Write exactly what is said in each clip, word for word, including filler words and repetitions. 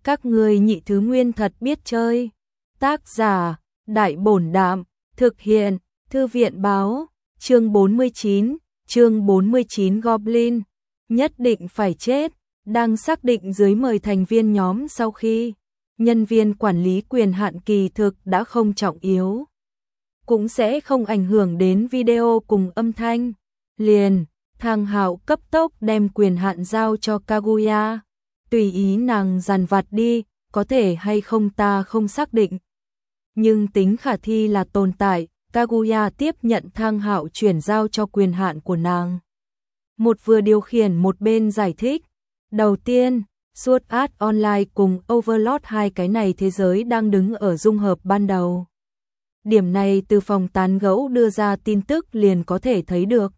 Các ngươi nhị thứ nguyên thật biết chơi. Tác giả, Đại Bổn Đạm, thực hiện, Thư viện báo, chương bốn mươi chín, chương bốn mươi chín Goblin, nhất định phải chết, đang xác định dưới mời thành viên nhóm sau khi nhân viên quản lý quyền hạn kỳ thực đã không trọng yếu. Cũng sẽ không ảnh hưởng đến video cùng âm thanh. Liền, Thang Hạo cấp tốc đem quyền hạn giao cho Kaguya. Tùy ý nàng dằn vặt đi, có thể hay không ta không xác định. Nhưng tính khả thi là tồn tại, Kaguya tiếp nhận Thang Hạo chuyển giao cho quyền hạn của nàng. Một vừa điều khiển một bên giải thích. Đầu tiên, Sword Art Online cùng Overlord hai cái này thế giới đang đứng ở dung hợp ban đầu. Điểm này từ phòng tán gẫu đưa ra tin tức liền có thể thấy được.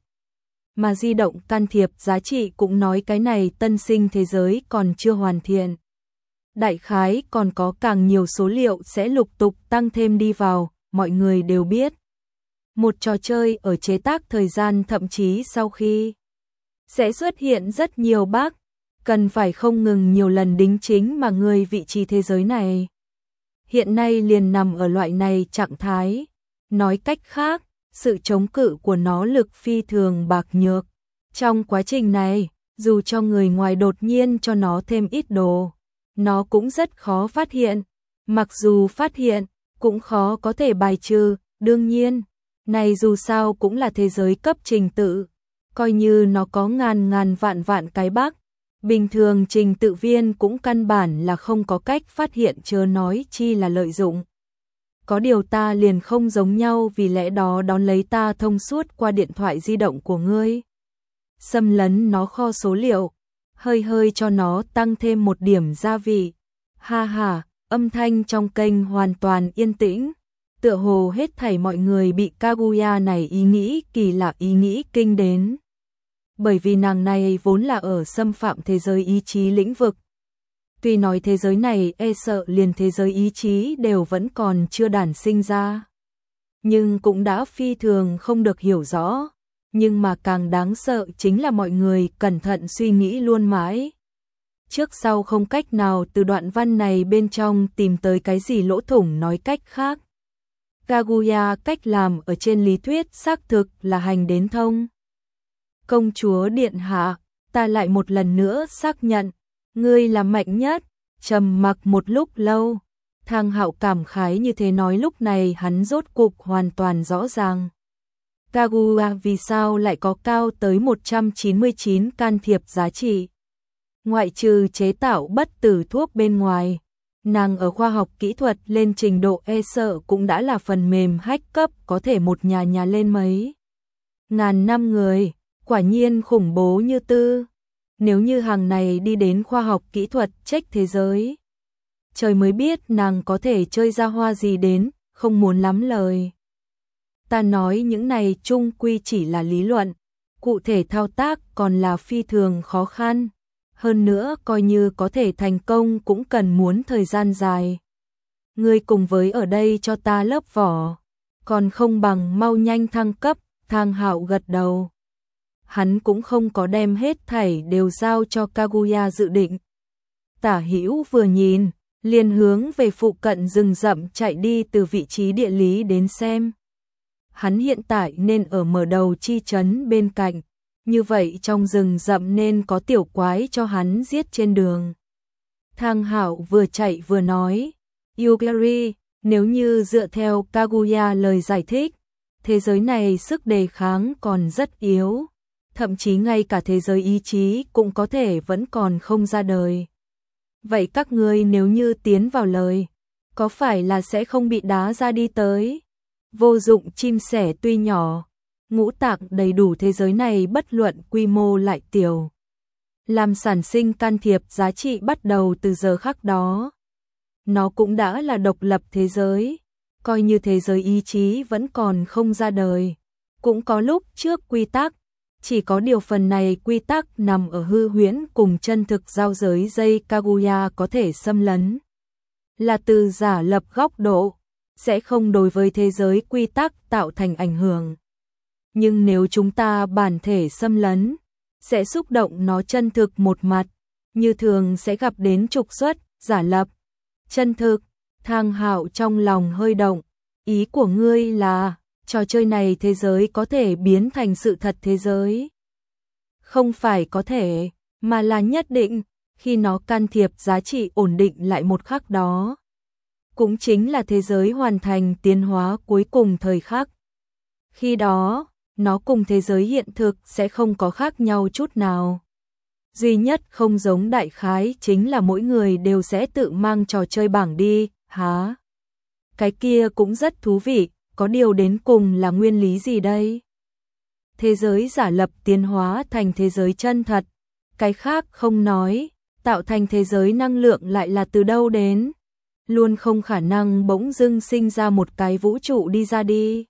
Mà di động can thiệp giá trị cũng nói cái này tân sinh thế giới còn chưa hoàn thiện. Đại khái còn có càng nhiều số liệu sẽ lục tục tăng thêm đi vào, mọi người đều biết. Một trò chơi ở chế tác thời gian thậm chí sau khi sẽ xuất hiện rất nhiều bug, cần phải không ngừng nhiều lần đính chính mà người vị trí thế giới này. Hiện nay liền nằm ở loại này trạng thái. Nói cách khác, sự chống cự của nó lực phi thường bạc nhược. Trong quá trình này, dù cho người ngoài đột nhiên cho nó thêm ít đồ, nó cũng rất khó phát hiện. Mặc dù phát hiện, cũng khó có thể bài trừ. Đương nhiên, này dù sao cũng là thế giới cấp trình tự. Coi như nó có ngàn ngàn vạn vạn cái bug, bình thường trình tự viên cũng căn bản là không có cách phát hiện, chớ nói chi là lợi dụng. Có điều ta liền không giống nhau, vì lẽ đó đón lấy ta thông suốt qua điện thoại di động của ngươi. Xâm lấn nó kho số liệu, hơi hơi cho nó tăng thêm một điểm gia vị. Ha ha, âm thanh trong kênh hoàn toàn yên tĩnh. Tựa hồ hết thảy mọi người bị Kaguya này ý nghĩ kỳ lạ ý nghĩ kinh đến. Bởi vì nàng này vốn là ở xâm phạm thế giới ý chí lĩnh vực. Tuy nói thế giới này e sợ liền thế giới ý chí đều vẫn còn chưa đản sinh ra. Nhưng cũng đã phi thường không được hiểu rõ. Nhưng mà càng đáng sợ chính là mọi người cẩn thận suy nghĩ luôn mãi. Trước sau không cách nào từ đoạn văn này bên trong tìm tới cái gì lỗ thủng, nói cách khác. Kaguya cách làm ở trên lý thuyết xác thực là hành đến thông. Công chúa điện hạ, ta lại một lần nữa xác nhận, ngươi là mạnh nhất. Trầm mặc một lúc lâu, Thang Hạo cảm khái như thế nói, lúc này hắn rốt cục hoàn toàn rõ ràng. Kaguya vì sao lại có cao tới một trăm chín mươi chín can thiệp giá trị. Ngoại trừ chế tạo bất tử thuốc bên ngoài, nàng ở khoa học kỹ thuật lên trình độ e sợ cũng đã là phần mềm hack cấp, có thể một nhà nhà lên mấy ngàn năm người, quả nhiên khủng bố như tư. Nếu như hàng này đi đến khoa học kỹ thuật check thế giới, trời mới biết nàng có thể chơi ra hoa gì đến, không muốn lắm lời. Ta nói những này chung quy chỉ là lý luận, cụ thể thao tác còn là phi thường khó khăn. Hơn nữa coi như có thể thành công cũng cần muốn thời gian dài. Ngươi cùng với ở đây cho ta lớp vỏ, còn không bằng mau nhanh thăng cấp. Thang Hạo gật đầu. Hắn cũng không có đem hết thảy đều giao cho Kaguya dự định. Tả hữu vừa nhìn, liền hướng về phụ cận rừng rậm chạy đi, từ vị trí địa lý đến xem. Hắn hiện tại nên ở mở đầu chi trấn bên cạnh, như vậy trong rừng rậm nên có tiểu quái cho hắn giết trên đường. Thang Hạo vừa chạy vừa nói, Yugiri, nếu như dựa theo Kaguya lời giải thích, thế giới này sức đề kháng còn rất yếu. Thậm chí ngay cả thế giới ý chí cũng có thể vẫn còn không ra đời. Vậy các ngươi nếu như tiến vào lời, có phải là sẽ không bị đá ra đi tới? Vô dụng chim sẻ tuy nhỏ, ngũ tạng đầy đủ, thế giới này bất luận quy mô lại tiểu. Làm sản sinh can thiệp giá trị bắt đầu từ giờ khắc đó. Nó cũng đã là độc lập thế giới, coi như thế giới ý chí vẫn còn không ra đời. Cũng có lúc trước quy tắc, chỉ có điều phần này quy tắc nằm ở hư huyễn cùng chân thực giao giới dây Kaguya có thể xâm lấn. Là từ giả lập góc độ, sẽ không đối với thế giới quy tắc tạo thành ảnh hưởng. Nhưng nếu chúng ta bản thể xâm lấn, sẽ xúc động nó chân thực một mặt, như thường sẽ gặp đến trục xuất, giả lập, chân thực. Thang Hạo trong lòng hơi động, ý của ngươi là trò chơi này thế giới có thể biến thành sự thật thế giới? Không phải có thể, mà là nhất định, khi nó can thiệp giá trị ổn định lại một khắc đó. Cũng chính là thế giới hoàn thành tiến hóa cuối cùng thời khắc. Khi đó, nó cùng thế giới hiện thực sẽ không có khác nhau chút nào. Duy nhất không giống đại khái chính là mỗi người đều sẽ tự mang trò chơi bảng đi, hả? Cái kia cũng rất thú vị, có điều đến cùng là nguyên lý gì đây? Thế giới giả lập tiến hóa thành thế giới chân thật, cái khác không nói, tạo thành thế giới năng lượng lại là từ đâu đến? Luôn không khả năng bỗng dưng sinh ra một cái vũ trụ đi ra đi.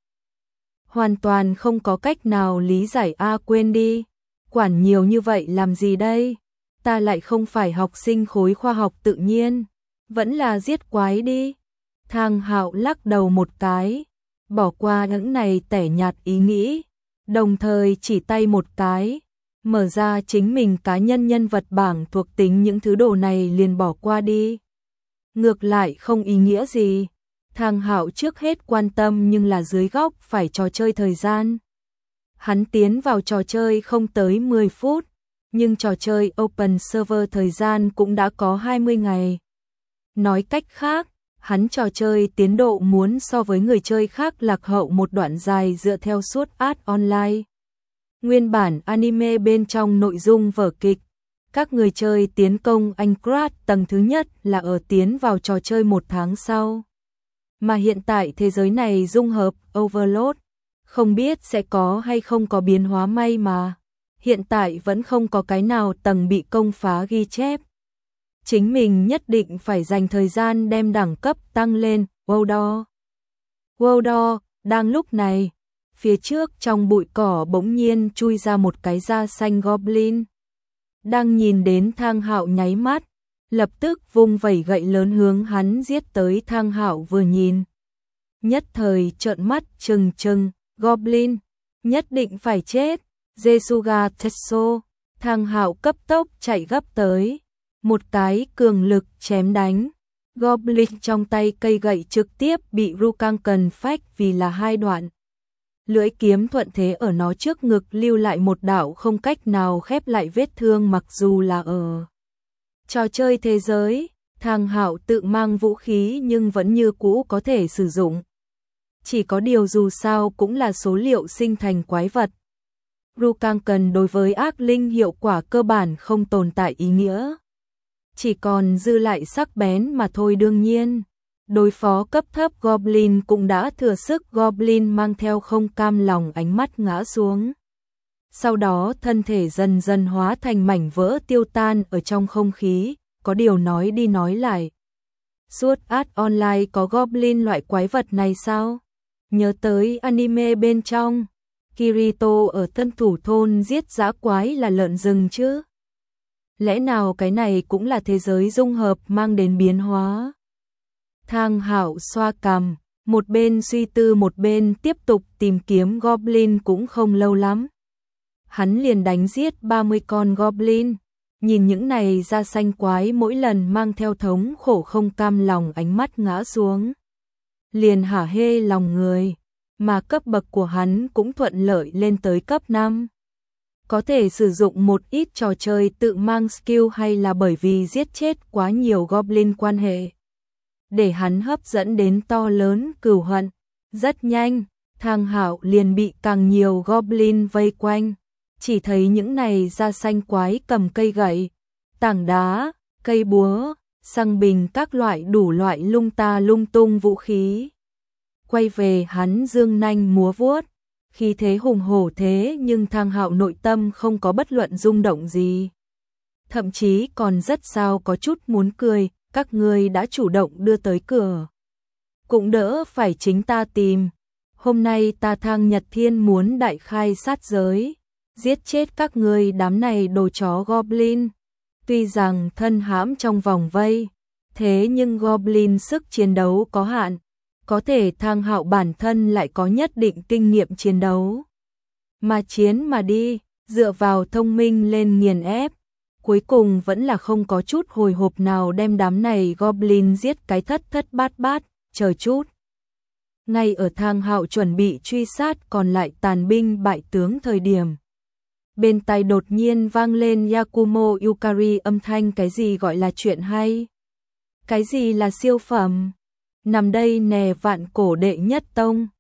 Hoàn toàn không có cách nào lý giải a quên đi. Quản nhiều như vậy làm gì đây? Ta lại không phải học sinh khối khoa học tự nhiên. Vẫn là giết quái đi. Thang Hạo lắc đầu một cái. Bỏ qua những này tẻ nhạt ý nghĩ. Đồng thời chỉ tay một cái. Mở ra chính mình cá nhân nhân vật bảng thuộc tính những thứ đồ này liền bỏ qua đi. Ngược lại không ý nghĩa gì. Thang Hạo trước hết quan tâm nhưng là dưới góc phải trò chơi thời gian. Hắn tiến vào trò chơi không tới mười phút, nhưng trò chơi Open Server thời gian cũng đã có hai mươi ngày. Nói cách khác, hắn trò chơi tiến độ muốn so với người chơi khác lạc hậu một đoạn dài dựa theo suốt Art Online. Nguyên bản anime bên trong nội dung vở kịch, các người chơi tiến công Aincrad tầng thứ nhất là ở tiến vào trò chơi một tháng sau. Mà hiện tại thế giới này dung hợp Overload, không biết sẽ có hay không có biến hóa may mà. Hiện tại vẫn không có cái nào tầng bị công phá ghi chép. Chính mình nhất định phải dành thời gian đem đẳng cấp tăng lên. Wowdo. Wowdo, đang lúc này, phía trước trong bụi cỏ bỗng nhiên chui ra một cái da xanh Goblin. Đang nhìn đến Thang Hạo nháy mắt, lập tức vung vẩy gậy lớn hướng hắn giết tới. Thang Hạo vừa nhìn, nhất thời trợn mắt trừng trừng, Goblin, nhất định phải chết. Jesuga Tetsu, Thang Hạo cấp tốc chạy gấp tới, một cái cường lực chém đánh. Goblin trong tay cây gậy trực tiếp bị Rukanken phách vì là hai đoạn. Lưỡi kiếm thuận thế ở nó trước ngực lưu lại một đạo không cách nào khép lại vết thương. Mặc dù là ở trò chơi thế giới, Thang Hạo tự mang vũ khí nhưng vẫn như cũ có thể sử dụng. Chỉ có điều dù sao cũng là số liệu sinh thành quái vật. Rukanken đối với ác linh hiệu quả cơ bản không tồn tại ý nghĩa. Chỉ còn dư lại sắc bén mà thôi. Đương nhiên, đối phó cấp thấp Goblin cũng đã thừa sức. Goblin mang theo không cam lòng ánh mắt ngã xuống. Sau đó thân thể dần dần hóa thành mảnh vỡ tiêu tan ở trong không khí. Có điều nói đi nói lại, suốt Art Online có Goblin loại quái vật này sao? Nhớ tới anime bên trong, Kirito ở Tân Thủ Thôn giết dã quái là lợn rừng chứ? Lẽ nào cái này cũng là thế giới dung hợp mang đến biến hóa? Thang Hạo xoa cằm, một bên suy tư một bên tiếp tục tìm kiếm Goblin. Cũng không lâu lắm, hắn liền đánh giết ba mươi con Goblin. Nhìn những này da xanh quái mỗi lần mang theo thống khổ không cam lòng ánh mắt ngã xuống, liền hả hê lòng người. Mà cấp bậc của hắn cũng thuận lợi lên tới cấp năm. Có thể sử dụng một ít trò chơi tự mang skill hay là bởi vì giết chết quá nhiều Goblin quan hệ, để hắn hấp dẫn đến to lớn cừu hận. Rất nhanh, Thang Hạo liền bị càng nhiều Goblin vây quanh. Chỉ thấy những này da xanh quái cầm cây gậy, tảng đá, cây búa, xăng bình các loại đủ loại lung ta lung tung vũ khí. Quay về hắn dương nanh múa vuốt, khí thế hùng hổ thế nhưng Thang Hạo nội tâm không có bất luận rung động gì. Thậm chí còn rất sao có chút muốn cười. Các ngươi đã chủ động đưa tới cửa, cũng đỡ phải chính ta tìm. Hôm nay ta Thang Nhật Thiên muốn đại khai sát giới, giết chết các ngươi đám này đồ chó Goblin. Tuy rằng thân hãm trong vòng vây, thế nhưng Goblin sức chiến đấu có hạn. Có thể Thang Hạo bản thân lại có nhất định kinh nghiệm chiến đấu. Mà chiến mà đi, dựa vào thông minh lên nghiền ép. cuối cùng vẫn là không có chút hồi hộp nào đem đám này Goblin giết cái thất thất bát bát, chờ chút. Ngay ở Thang Hạo chuẩn bị truy sát còn lại tàn binh bại tướng thời điểm. Bên tai đột nhiên vang lên Yakumo Yukari âm thanh cái gì gọi là chuyện hay? Cái gì là siêu phẩm? Nằm đây nè vạn cổ đệ nhất tông.